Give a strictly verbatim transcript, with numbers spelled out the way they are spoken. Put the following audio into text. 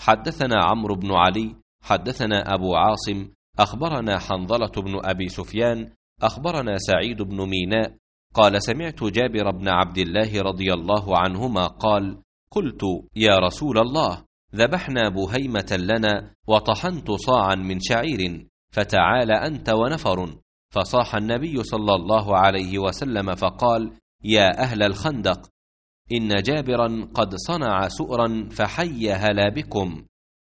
حدثنا عمرو بن علي حدثنا أبو عاصم أخبرنا حنظلة بن أبي سفيان أخبرنا سعيد بن ميناء قال سمعت جابر بن عبد الله رضي الله عنهما قال قلت يا رسول الله ذبحنا بهيمة لنا وطحنت صاعا من شعير فتعال أنت ونفر. فصاح النبي صلى الله عليه وسلم فقال يا أهل الخندق إن جابرا قد صنع سؤرا فحي هلا بكم.